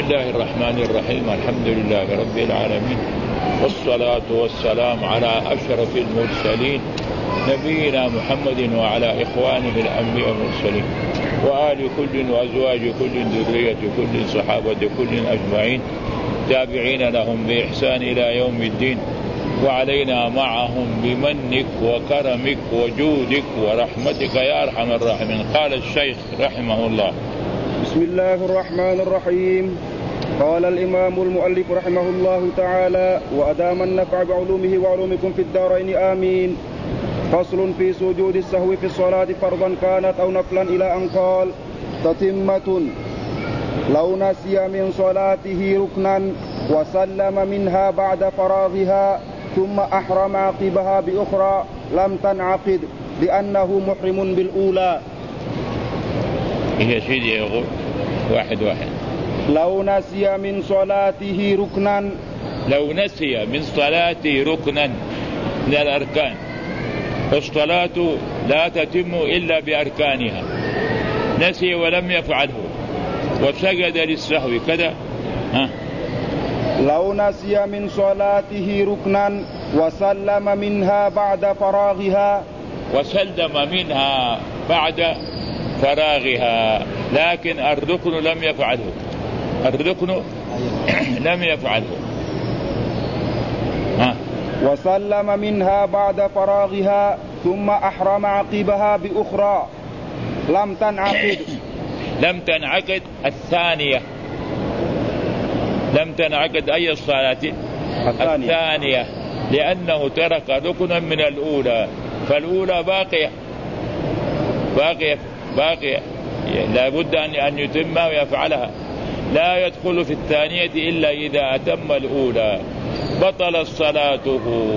الله الرحمن الرحيم. الحمد لله رب العالمين، والصلاة والسلام على أشرف المرسلين نبينا محمد وعلى إخوانه الأنبياء المرسلين وآل كل وأزواج كل ذرية كل صحابة كل أجمعين تابعين لهم بإحسان إلى يوم الدين، وعلينا معهم بمنك وكرمك وجودك ورحمتك يا أرحم الراحمين. قال الشيخ رحمه الله: بسم الله الرحمن الرحيم. قال الإمام المؤلف رحمه الله تعالى: وأدام النفع بعلومه وعلومكم في الدارين آمين. فصل في سجود السهو في الصلاة فرضا كانت أو نفلا، إلى أن قال: تتمة لو نسي من صلاته ركنا وسلم منها بعد فراغها ثم أحرم عقبها بأخرى لم تنعقد لأنه محرم بالأولى. يا سيدي يقول واحد لو نسي من صلاته ركنا، لو نسي من صلاته ركنا من الأركان، والصلاة لا تتم إلا بأركانها، نسي ولم يفعله وسجد للسهو كذا. لو نسي من صلاته ركنا وسلم منها بعد فراغها، وسلم منها بعد فراغها، لكن الركن لم يفعله، الركن لم يفعله. وسلم منها بعد فراغها ثم أحرم عقبها بأخرى لم تنعقد. لم تنعقد الثانية، لم تنعقد أي الصلاة الثانية، لأنه ترك ركنا من الأولى، فالأولى باقية لا بد أن يتمها ويفعلها، لا يدخل في الثانية إلا إذا أتم الأولى، بطل صلاته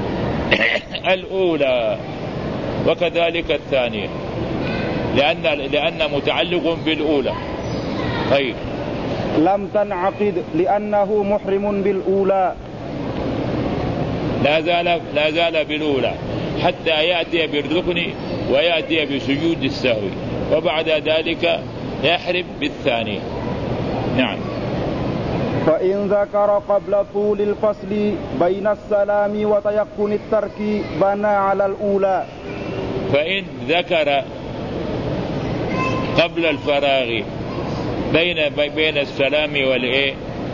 الأولى وكذلك الثانية، لأن متعلق بالأولى. طيب، لم تنعقد لأنه محرم بالأولى، لا زال بالأولى حتى يأتي بالركن ويأتي بسجود السهو، وبعد ذلك يحرم بالثانية. نعم. فإن ذكر قبل طول الفصل بين السلام وتيقن الترك بنى على الأولى. فإن ذكر قبل الفراغ بين السلام والإيه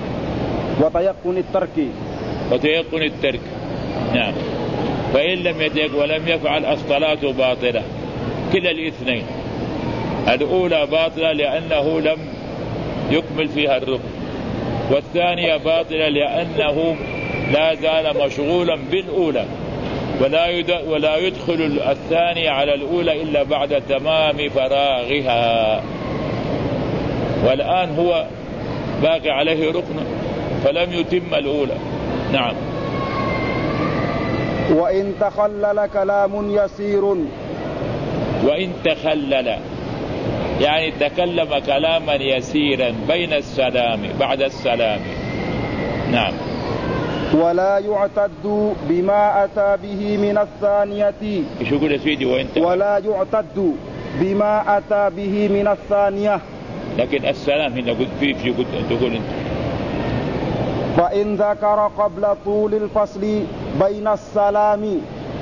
وتيقن الترك. نعم. فإن لم يتيقن ولم يفعل الصلاة باطلة، كلا الاثنين، الأولى باطلة لأنه لم يكمل فيها الركن، والثانية باطلة لأنه لا زال مشغولا بالأولى، ولا يدخل الثانية على الأولى إلا بعد تمام فراغها، والآن هو باقي عليه ركن فلم يتم الأولى. نعم. وإن تخلل كلام يسير، وإن تخلل يعني تكلم كلاما يسيرا بين السلام بعد السلام. نعم. ولا يعتد بما أتى به من الثانية. ايش يقول يا سيدي؟ ولا يعتد بما أتى به من الثانية، لكن السلام هنا قلت فيه تقول انت. فإن ذكر قبل طول الفصل بين السلام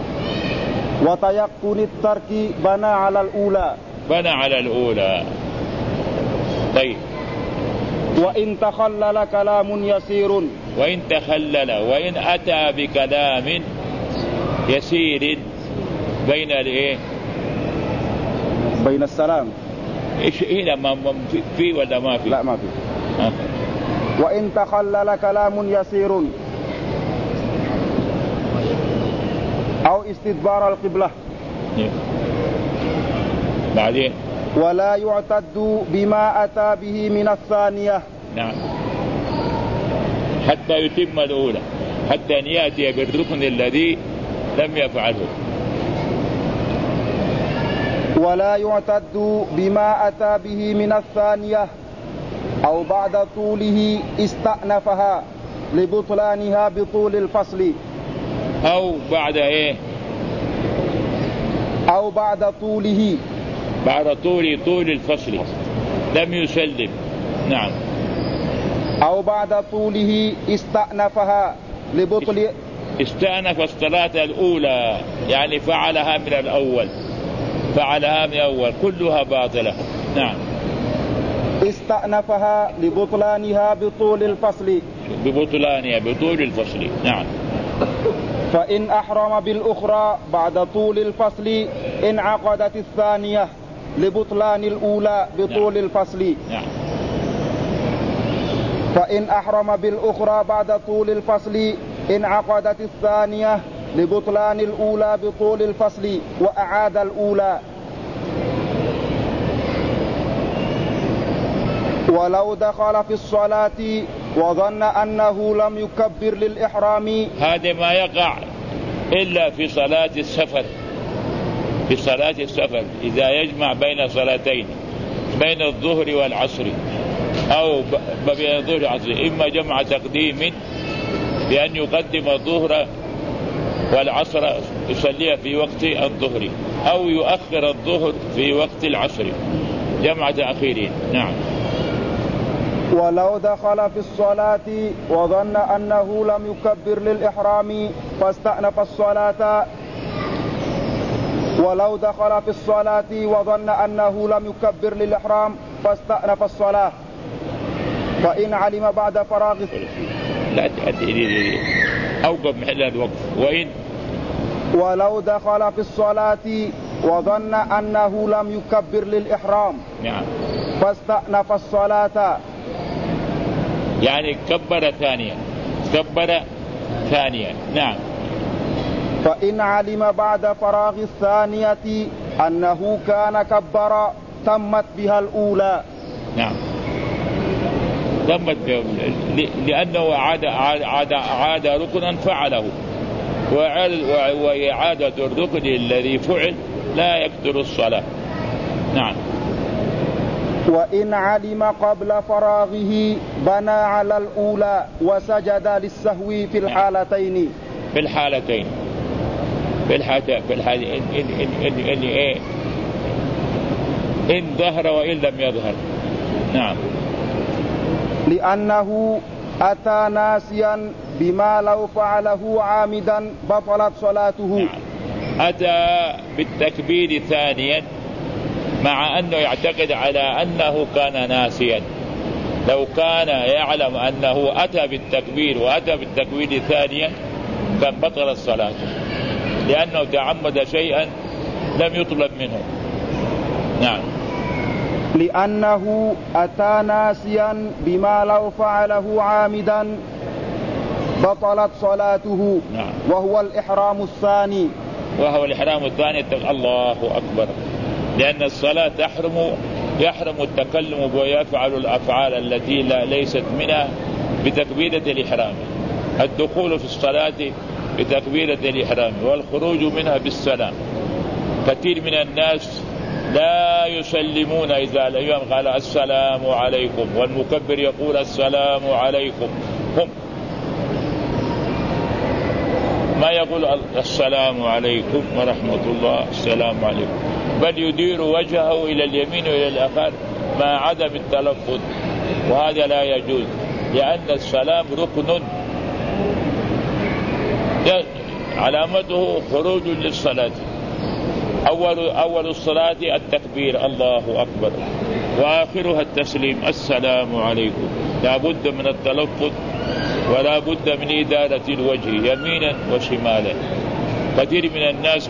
وتيقن الترك بنى على الأولى. طيب. وإن تخلل كلام يسير، وإن تخلل وإن أتى بكلام يسير بين الإيه؟ بين السلام. إيش هنا ما في ولا ما في؟ لا ما في. وإن تخلل كلام يسير أو استدبار القبلة. بعدين ولا يعتد بما أتى به من الثانية. نعم. حتى يتم الأولى، حتى أن يأتي بالركن الذي لم يفعله. ولا يعتد بما أتى به من الثانية أو بعد طوله استأنفها لبطلانها بطول الفصل. أو بعد إيه؟ أو بعد طوله، بعد طول الفصل لم يسلم. نعم. أو بعد طوله استأنفها لبطل. استأنف الصلاة الأولى يعني فعلها من الأول، فعلها من الأول كلها باطلة. نعم. استأنفها لبطلانها بطول الفصل. ببطلانها بطول الفصل. نعم. فإن أحرم بالأخرى بعد طول الفصل انعقدت الثانية لبطلان الأولى بطول الفصل. نعم. فإن أحرم بالأخرى بعد طول الفصل انعقدت الثانية لبطلان الأولى بطول الفصل وأعاد الأولى. ولو دخل في الصلاة وظن أنه لم يكبر للإحرام. هذا ما يقع إلا في صلاة السفر. في صلاة السفر إذا يجمع بين صلاتين، بين الظهر والعصر أو بين الظهر والعصر، إما جمع تقديم بأن يقدم الظهر والعصر يصليها في وقت الظهر، أو يؤخر الظهر في وقت العصر، جمع تأخيرين. نعم. ولو دخل في الصلاة وظن أنه لم يكبر للإحرام فاستأنف الصلاة. ولو دخل في الصلاة وظن أنه لم يكبر للإحرام فاستأنف الصلاة. فإن علم بعد فراغ لا أوقف محل الوقف. ولو دخل في الصلاة وظن أنه لم يكبر للإحرام. نعم. فاستأنف الصلاة يعني كبر ثانية. نعم. فإن علم بعد فراغ الثانية أنه كان كبر تمت بها الأولى. نعم. تمت بها لأنه عاد ركنا فعله، وإعادة الركن الذي فعل لا يكثر الصلاة. نعم. وإن علم قبل فراغه بنى على الأولى وسجد للسهو في الحالتين. في الحالتين إن ظهر وإن لم يظهر. نعم. لأنه أتى ناسيا بما لو فعله عامدا بطلت صلاته. نعم. أتى بالتكبير ثانيا مع أنه يعتقد على أنه كان ناسيا. لو كان يعلم أنه أتى بالتكبير وأتى بالتكبير ثانيا كان بطل الصلاة، لأنه تعمد شيئا لم يطلب منه. نعم. لأنه أتى ناسيا بما لو فعله عامدا بطلت صلاته. نعم. وهو الإحرام الثاني. الله أكبر. لأن الصلاة يحرم التكلم ويفعل الأفعال التي ليست منها بتكبيرة الإحرام. الدخول في الصلاة بتكبيرة الإحرام والخروج منها بالسلام. كثير من الناس لا يسلمون إذا الإمام قال السلام عليكم والمكبر يقول السلام عليكم، هم ما يقول السلام عليكم ورحمة الله السلام عليكم، بل يدير وجهه إلى اليمين وإلى الآخر مع عدم التلفظ، وهذا لا يجوز، لأن السلام ركن علامته خروج للصلاة. أول الصلاة التكبير الله أكبر، وآخرها التسليم السلام عليكم. لا بد من التلفظ ولا بد من إدارة الوجه يمينا وشمالا. كثير من الناس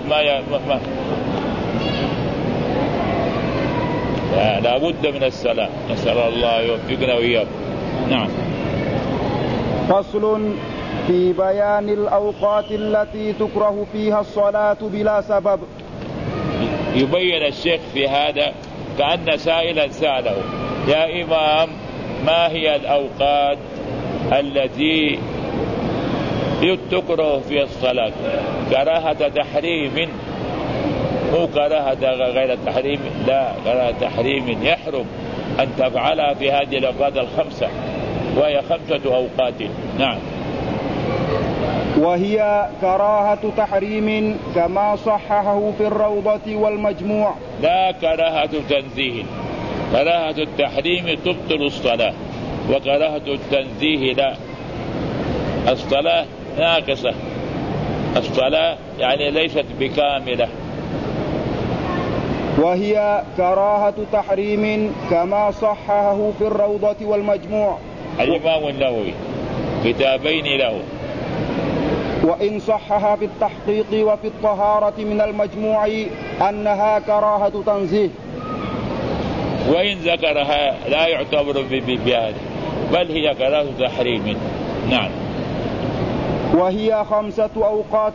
لا بد من السلام. نسأل الله يوفقنا وإياكم. نعم. فصل في بيان الأوقات التي تكره فيها الصلاة بلا سبب. يبين الشيخ في هذا كأن سائلا سأله: يا إمام، ما هي الأوقات التي تكره في الصلاة؟ كراهة تحريم، مو كراهة غير تحريم، لا، كراهة تحريم يحرم أن تفعلها في هذه الأوقات الخمسة، وهي 5 أوقات. نعم. وهي كراهة تحريم كما صححه في الروضة والمجموع. لا كراهة تنزيه، كراهة التحريم تبطل الصلاة، وكراهة التنزيه لا. الصلاة ناقصة، الصلاة يعني ليست بكاملة. وهي كراهة تحريم كما صححه في الروضة والمجموع. الإمام النووي كتابين له. وإن صحها في التحقيق وفي الطهارة من المجموع أنها كراهة تنزيه، وإن ذكرها لا يعتبر بهذا، بل هي كراهة تحريم. نعم. وهي 5 أوقات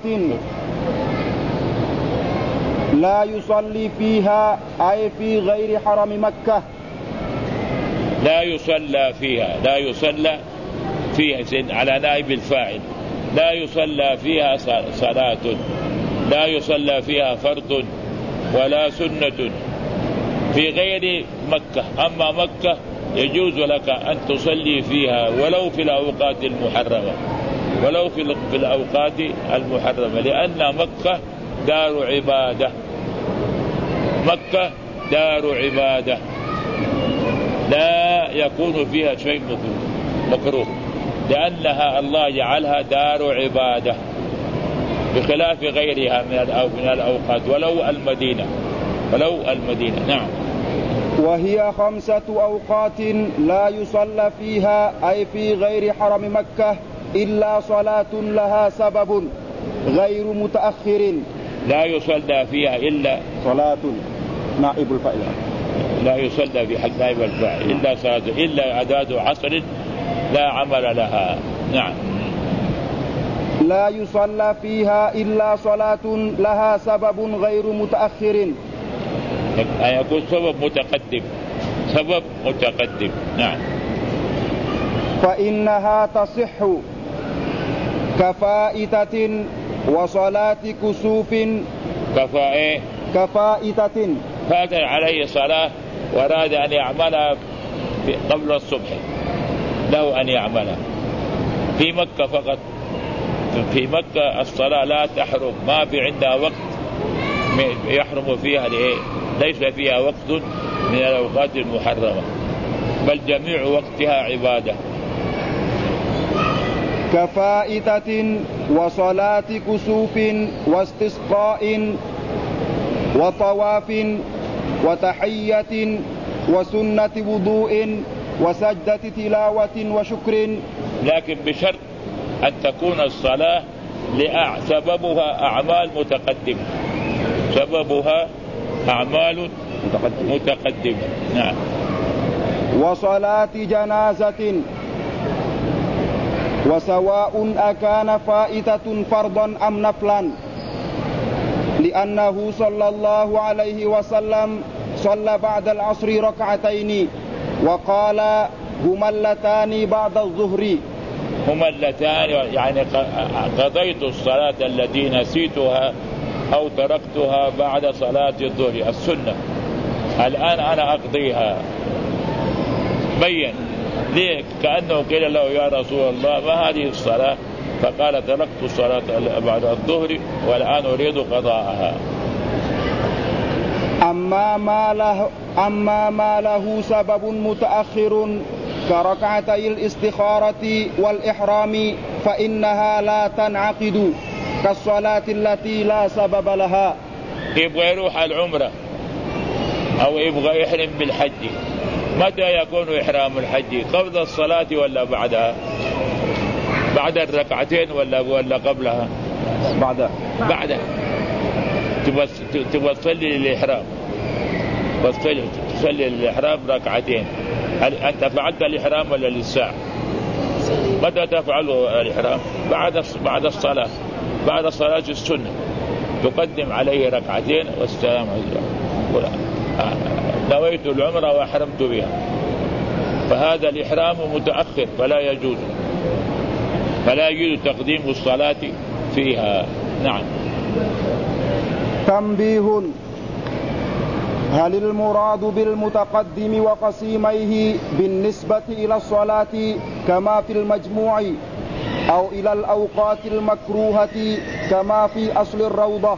لا يصلي فيها، أي في غير حرم مكة. لا يصلى فيها، لا يصلى فيها على نائب الفاعل، لا يصلى فيها صلاة، لا يصلى فيها فرض ولا سنة في غير مكة. أما مكة يجوز لك أن تصلي فيها ولو في الأوقات المحرمة، ولو في الأوقات المحرمة، لأن مكة دار عبادة، مكة دار عبادة لا يكون فيها شيء مكروه، لأنها الله جعلها دار عبادة بخلاف غيرها من الأوقات ولو المدينة، ولو المدينة. نعم. وهي 5 أوقات لا يصلى فيها، أي في غير حرم مكة، إلا صلاة لها سبب غير متأخر. لا يصلى فيها إلا صلاة نائب الفاعل، لا يصلى في حق نائب الفاعل إلا صلاة، إلا أداة عصر لا عمل لها. نعم. لا يصلى فيها إلا صلاة لها سبب غير متأخر، أن يكون سبب متقدم، سبب متقدم. نعم. فإنها تصح كفائتة وصلاة كسوف. كفائتة فات عليه صلاة وأراد أن يعملها قبل الصبح، له أن يعملها في مكة فقط. في مكة الصلاة لا تحرم، ما في عندها وقت يحرم فيها، ليس فيها وقت من الأوقات المحرمة، بل جميع وقتها عبادة. كفائتة وصلاة كسوف واستسقاء وطواف وتحية وسنة وضوء وسجدة تلاوة وشكر، لكن بشرط أن تكون الصلاة سببها أعمال متقدمة، سببها أعمال متقدمة. نعم. وصلاة جنازة، وسواء أكان فائتة فرضا أم نفلا، لأنه صلى الله عليه وسلم صلى بعد العصر ركعتين وقال هما اللتان بعد الظهر. هما اللتان يعني قضيت الصلاة التي نسيتها أو تركتها بعد صلاة الظهر السنة، الآن أنا أقضيها. بين ليه؟ كأنه قيل له يا رسول الله ما هذه الصلاة؟ فقال تركت الصلاة بعد الظهر والآن أريد قضاءها. أما ما له سبب متأخر كركعتي الاستخارة والإحرام فإنها لا تنعقد كالصلاة التي لا سبب لها. يبغى يروح العمرة أو يبغى يحرم بالحج، متى يكون إحرام الحج؟ قبل الصلاة ولا بعدها؟ بعد الركعتين ولا قبلها؟ بعدها. تبغى تصلي للإحرام، تصلي للإحرام ركعتين، أنت فعلت الإحرام ولا للساعة؟ متى تفعله الإحرام؟ بعد الصلاة، بعد صلاة السنة تقدم عليه ركعتين والسلام عليكم، نويت العمرة وأحرمت بها، فهذا الإحرام متأخر فلا يجوز تقديم الصلاة فيها. نعم. تنبيه: هل المراد بالمتقدم وقسيميه بالنسبة إلى الصلاة كما في المجموع أو إلى الأوقات المكروهة كما في أصل الروضة؟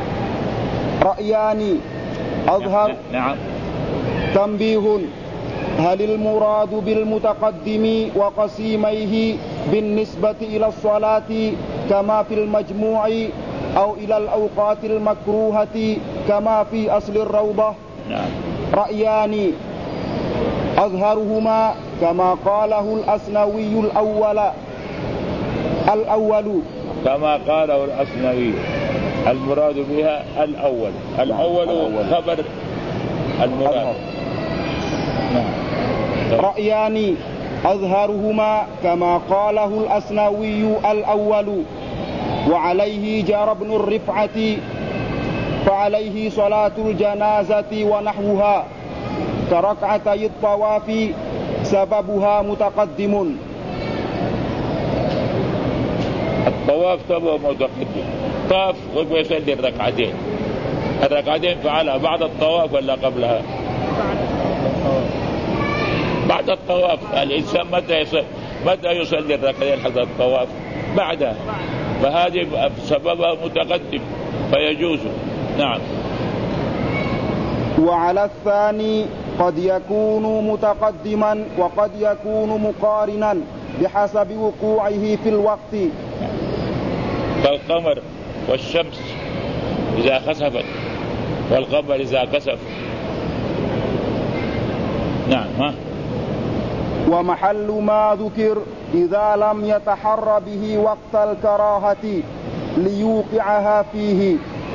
رأيان أظهر. نعم. تنبيه: هل المراد بالمتقدم وقسيميه بالنسبة إلى الصلاة كما في المجموع أو إلى الأوقات المكروهة كما في أصل الروضة؟ رأيان أظهرهما كما قاله الأسنوي الأول كما قاله الأسنوي المراد بها الأول خبر المراد. رأيان أظهرهما كما قاله الأسنوي الأول وعليه جار ابن الرفعة فعليه صلاة الجنازة ونحوها كركعتي الطواف سببها متقدم. الطواف سببه متقدم، طاف ويصلي الركعتين فعلها بعد الطواف ولا قبلها؟ بعد الطواف. الإنسان متى يصلي الركعتين حتى الطواف؟ بعدها، فهذه سببها متقدم فيجوز. نعم. وعلى الثاني قد يكون متقدما وقد يكون مقارنا بحسب وقوعه في الوقت، كالقمر والشمس إذا خسفت والقمر إذا كسف. نعم. ومحل ما ذكر إذا لم يتحر به وقت الكراهة ليوقعها فيه،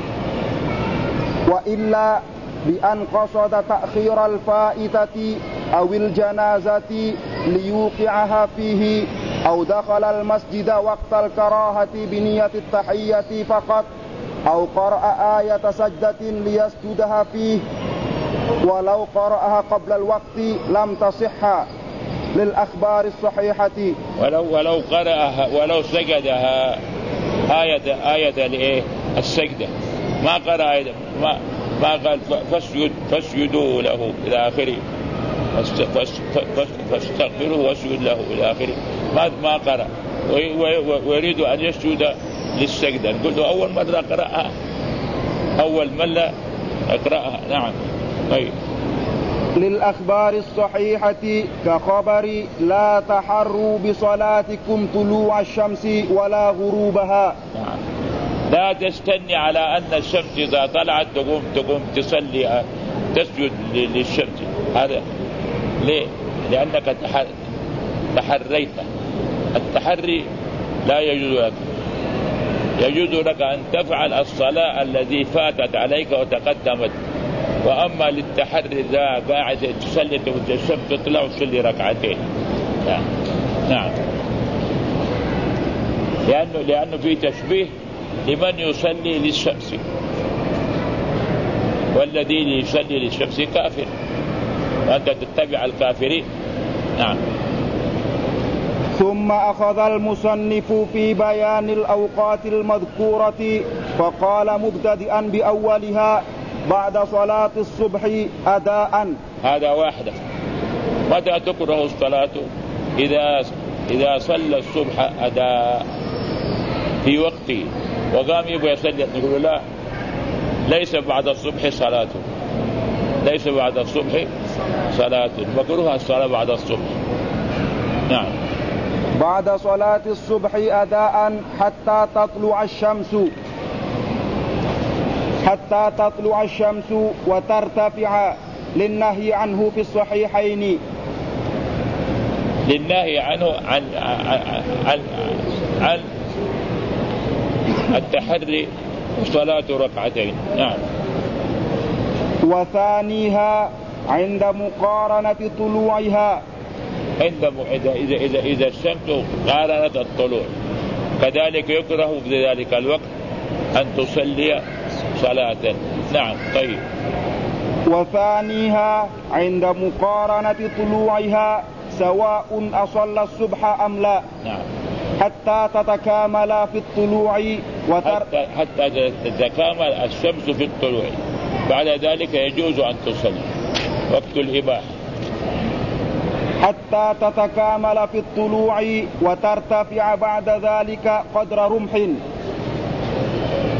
وإلا بأن قصد تأخير الفائتة أو الجنازة ليوقعها فيه، أو دخل المسجد وقت الكراهة بنية التحية فقط، أو قرأ آية سجدة ليسجدها فيه ولو قرأها قبل الوقت لم تصح للأخبار الصحيحة. ولو قرأها ولو سجدها آية السجدة ما قرأ ما قال فاسجدوا له إلى آخره، فاستغفروه واسجد له إلى آخره، ما قرأ ويريد أن يسجد للسجدة، نقول له أول مرة قرأها، أول مرة اقرأها. نعم. طيب. للأخبار الصحيحة كخبر لا تحروا بصلاتكم طلوع الشمس ولا غروبها. نعم. لا تستني على أن الشمس إذا طلعت تقوم تصلي تسجد للشمس. هذا ليه؟ لأنك تحريت. التحري لا يجوز لك، يجوز لك أن تفعل الصلاة التي فاتت عليك وتقدمت، وأما للتحري ذا قاعد تصلي الشمس تطلع وتصلي ركعتين. نعم. لأنه في تشبيه لمن يصلي للشمس، والذي يصلي للشمس كافر، وأنت تتبع الكافرين. نعم. ثم أخذ المصنف في بيان الأوقات المذكورة فقال مبتدئا بأولها بعد صلاة الصبح أداء. هذا واحدة. متى تكره الصلاة؟ إذا صلى الصبح أداء في وقته وقام يبغى يصلي، نقول لا، ليس بعد الصبح صلاة، ليس بعد الصبح صلاة، مكروه الصلاة بعد الصبح. نعم. بعد صلاة الصبح أداء حتى تطلع الشمس وترتفع، للنهي عنه في الصحيحين. للنهي عنه عن التحري وصلاة ركعتين. نعم. وثانيها عند مقارنة طلوعها، إذا الشمس قارنت الطلوع، كذلك يكره في ذلك الوقت أن تصلي صلاة. نعم. طيب. وثانيها عند مقارنة طلوعها سواء أصلى الصبح أم لا. نعم. حتى تتكامل في الطلوع حتى تتكامل الشمس في الطلوع، بعد ذلك يجوز أن تصلي وقت الإباحة. حتى تتكامل في الطلوع وترتفع بعد ذلك قدر رمح،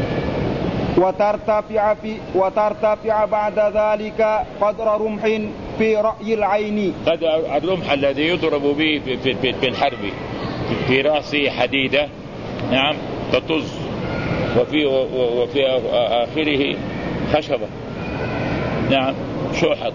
وترتفع بعد ذلك قدر رمح في رأي العين. قدر الرمح الذي يضرب به في الحرب في رأسه حديدة، نعم، تطز، وفي آخره خشبة، نعم، شوحط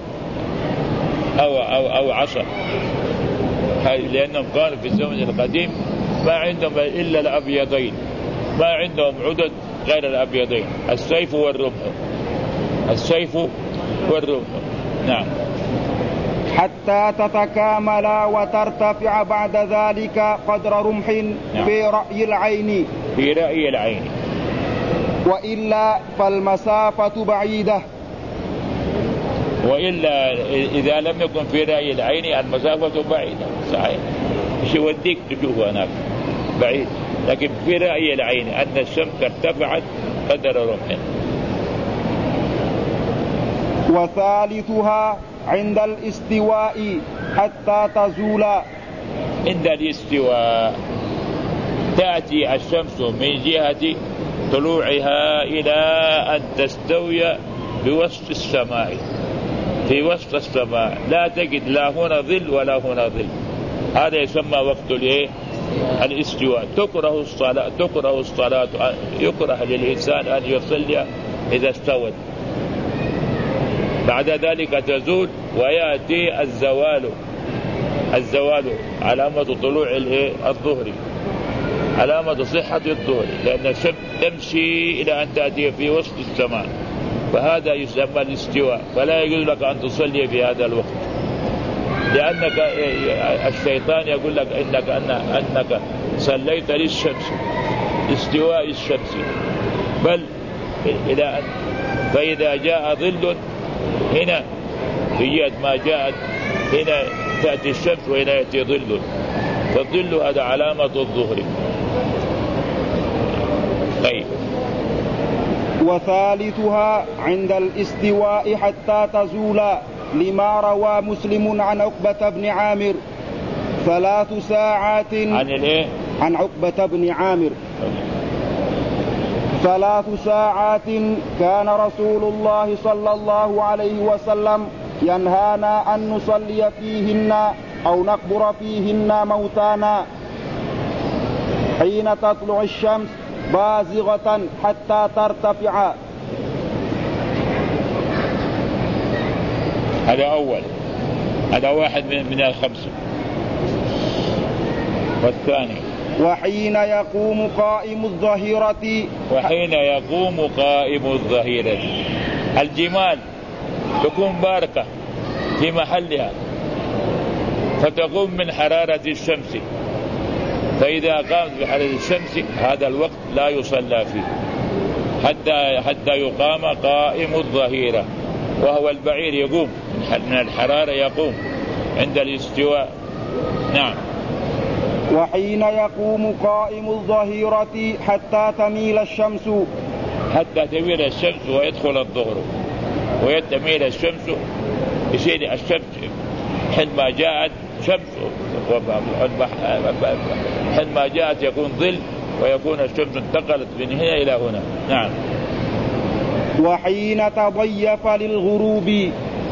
أو عصا، لأنهم كانوا في الزمن القديم ما عندهم إلا الأبيضين، ما عندهم عدد غير الأبيضين، السيف والرمح، السيف والرمح، نعم. حتى تتكاملا وترتفع بعد ذلك قدر رمح، نعم، في رأي العين، في رأي العين، وإلا فالمسافة بعيدة. وإلا إذا لم يكن في رأي العين المسافة بعيدة، صحيح، مش يوديك تشوفه هناك بعيد، لكن في رأي العين أن الشمس ارتفعت قدر رمح. وثالثها عند الاستواء حتى تزول. عند الاستواء تأتي الشمس من جهة طلوعها إلى أن تستوي بوسط السماء، في وسط السماء، لا تجد لا هنا ظل ولا هنا ظل، هذا يسمى وقت الاستواء. تكره الصلاة، يكره للإنسان أن يصلي إذا استوت. بعد ذلك تزول ويأتي الزوال علامة طلوع الظهر، علامة صحة الظهر، لأن الشمس تمشي إلى أن تأتي في وسط السماء، فهذا يسمى الاستواء. فلا يجوز لك أن تصلي في هذا الوقت، لأنك الشيطان يقول لك أنك صليت للشمس، استواء الشمس، بل إلى أن فإذا جاء ظل هنا في جهة ما جاءت هنا تأتي الشمس وهنا يأتي ظل، فالظل هذا علامة الظهر. طيب. وثالثها عند الاستواء حتى تزول، لما روى مسلم عن عقبة بن عامر 3 ساعات. عن عقبة بن عامر 3 ساعات كان رسول الله صلى الله عليه وسلم ينهانا أن نصلي فيهن أو نقبر فيهن موتانا حين تطلع الشمس بازغة حتى ترتفع. هذا أول، هذا واحد من الخمسة. والثاني وحين يقوم قائم الظهيرة. وحين يقوم قائم الظهيرة، الجمال تكون باركة في محلها فتقوم من حرارة الشمس، فإذا قامت بحرارة الشمس هذا الوقت لا يصلى فيه حتى يقام قائم الظهيرة، وهو البعير يقوم من الحرارة، يقوم عند الاستواء. نعم. وحين يقوم قائم الظهيرة حتى تميل الشمس. حتى تميل الشمس ويدخل الظهر، ويتميل الشمس، يصير الشمس حينما جاءت شمس، حينما جاءت يكون ظل، ويكون الشمس انتقلت من هنا إلى هنا. نعم. وحين تضيف للغروب.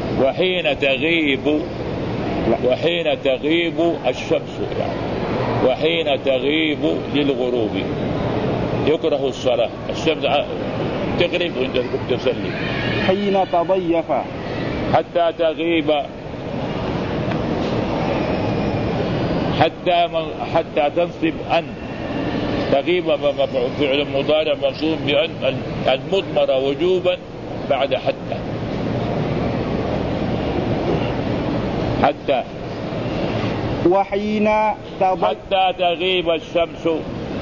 وحين تغيب الشمس، يعني وحين تغيب للغروب يكره الصلاة، الشمس تغرب وانت تصلي. حين تضيف حتى تغيب، حتى تنصب أن تغيب فعل مضارع منصوب بأن المضمرة وجوبا بعد حتى وحين حتى تغيب الشمس.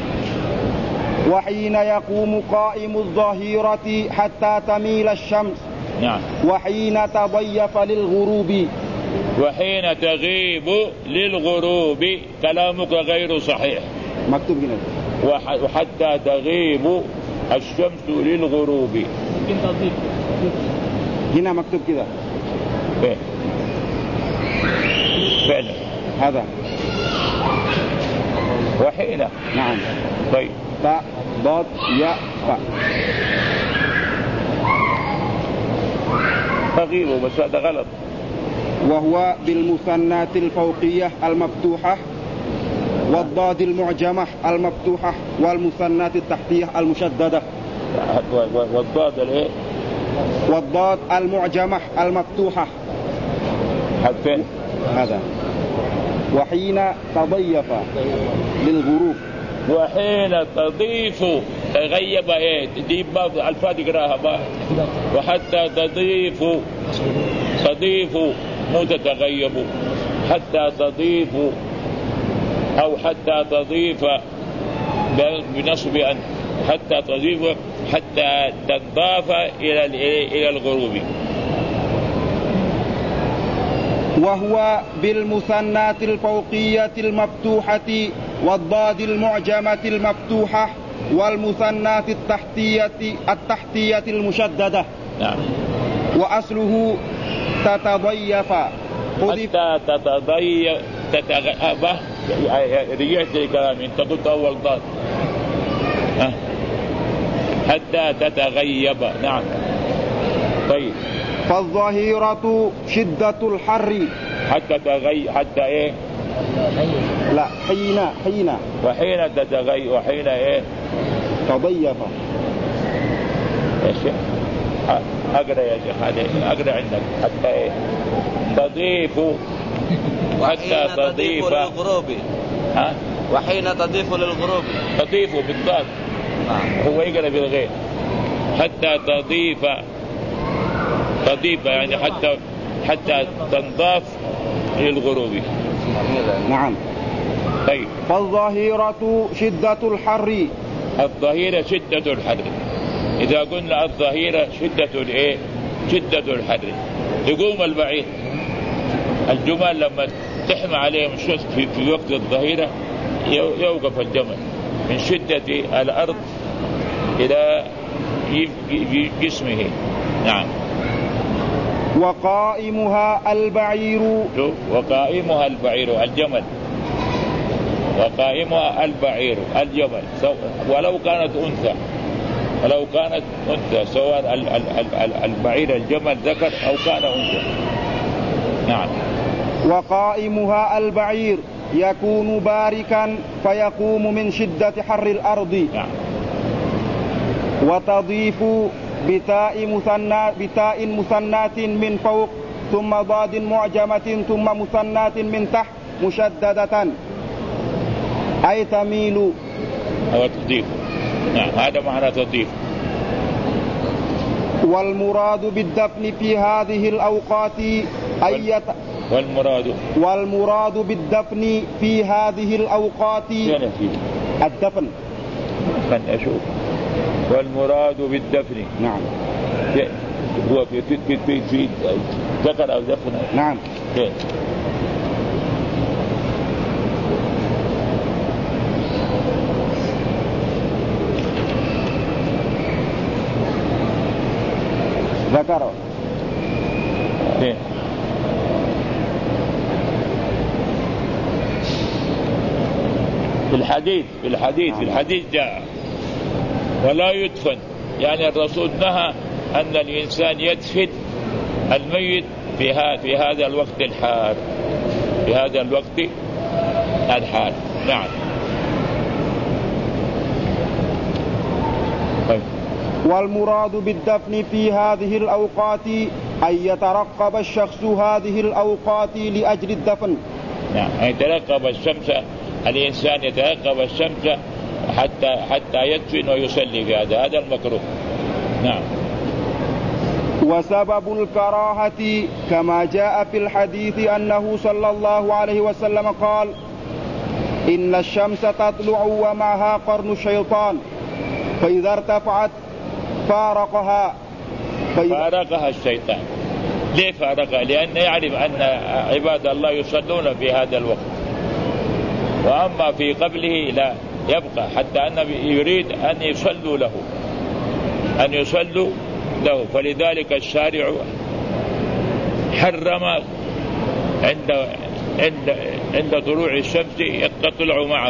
وحين يقوم قائم الظهيرة حتى تميل الشمس. نعم. وحين تضيف للغروب. وحين تغيب للغروب كلامك غير صحيح، مكتوب هنا. وحتى تغيب الشمس للغروب هنا مكتوب كده فعلا هذا. وحين. نعم. طيب. تاء ضاد ياء فاء. تغيب بس هذا غلط. وهو بالمثنات الفوقية المفتوحة والضاد المعجمة المفتوحة والمثنات التحتية المشددة. والضاد الايه؟ والضاد المعجمة المفتوحة حرفين هذا. وحين تضيف للغروب. وحين تضيف تغيب ايه؟ تجيب بعض الفاظ يقراها. وحتى تضيف مو تتغيب، حتى تضيف أو حتى تضيف بنصب أن، حتى تضيف حتى تنضاف إلى الغروب. وهو بالمثنات الفوقية المفتوحة والضاد المعجمة المفتوحة والمثنات التحتية المشددة. نعم. وأصله تتضيف. حتى تتضيف رجعت لكلامي انت قلت أول ضاد حتى تتغيب. نعم. طيب. فالظهيرة شدة الحر. حتى ايه؟ لا حين. وحين تتغيب. وحين ايه؟ تضيف. يا شيخ اقرا يا شيخ، هذا اقرا عندك. حتى ايه؟ تضيف. حتى تضيف للغروب. وحين تضيف للغروب. تضيف بالضاد. هو يقرا بالغير. حتى تضيف يعني حتى تنضاف للغروب. نعم. طيب. فالظهيرة شدة الحر. الظهيرة شدة الحر. إذا قلنا الظهيرة شدة الحر، يقوم البعير. الجمال لما تحمى عليهم الشمس في وقت الظهيرة يوقف الجمل من شدة الأرض إلى جسمه. نعم. وقائمها البعير. وقائمها البعير الجمل. وقائمها البعير الجمل، ولو كانت أنثى، سواء البعير الجمل ذكر أو كان أنثى. نعم. وقائمها البعير يكون باركا فيقوم من شدة حر الأرض. نعم. وتضيف بتاء مثنات من فوق ثم ضاد معجمة ثم مثنات من تحت مشددة، أي تميل أو تضيف. نعم، هذا معنى تضيف. والمراد بالدفن في هذه الأوقات والمراد بالدفن في هذه الأوقات الدفن. أشوف. والمراد بالدفن. نعم. هو في ذكر أو دفن. نعم. ذكره. في الحديث جاء ولا يدفن، يعني الرسول نهى أن الإنسان يدفن الميت في هذا الوقت الحار. نعم. طيب. والمراد بالدفن في هذه الأوقات أن يترقب الشخص هذه الأوقات لأجل الدفن. نعم، يترقب الشمس، الإنسان يترقب الشمس حتى يدفن ويصلي في هذا المكروه. نعم. وسبب الكراهة كما جاء في الحديث أنه صلى الله عليه وسلم قال: إن الشمس تطلع ومعها قرن الشيطان، فإذا ارتفعت فارقها الشيطان. ليه فارقها؟ لأنه يعرف أن عباد الله يصلون في هذا الوقت، وأما في قبله لا يبقى، حتى أن يريد أن يصلوا له. فلذلك الشارع حرم عند طلوع الشمس تطلع معه،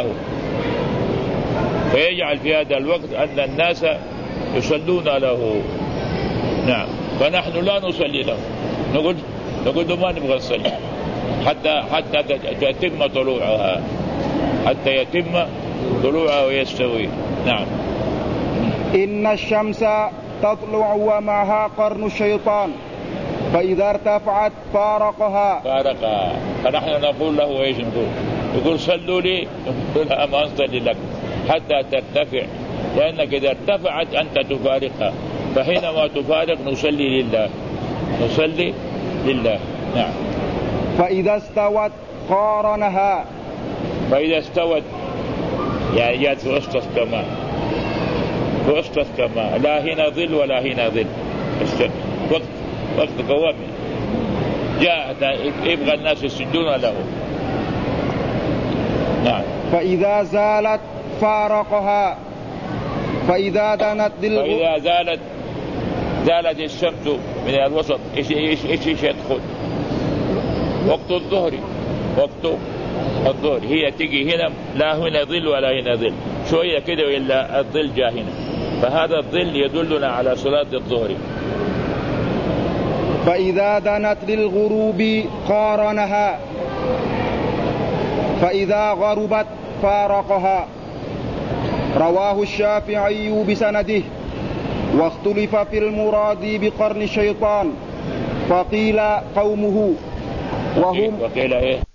فيجعل في هذا الوقت أن الناس يصلون له. نعم. فنحن لا نصلي له، نقول نقول ما نبغى نصلي حتى يتم طلوعها، حتى يتم طلوعها ويستوي. نعم. إن الشمس تطلع ومعها قرن الشيطان فإذا ارتفعت فارقها. فنحن نقول له ايش يقول صلوا لي، نقول لها ما نصلي لك حتى ترتفع، لأنك إذا ارتفعت أنت تفارقها، فحينما تفارق نصلي لله. نعم. فإذا استوت قارنها. فإذا استوت يعني جاءت في وسط السماء، لا هنا ظل ولا هنا ظل، وقت قوام جاء يبغى الناس يسجدون له. نعم. فإذا زالت فارقها. فإذا زالت الشمس من الوسط ايش يدخل؟ وقت الظهر هي تجي هنا، لا هنا ظل ولا هنا ظل، شوية كده إلا الظل جاء هنا، فهذا الظل يدلنا على صلاة الظهر. فإذا دنت للغروب قارنها. فإذا غربت فارقها. رواه الشافعي بسنده، واختلف في المراد بقرن الشيطان، فقيل قومه وهم وقيل إيه؟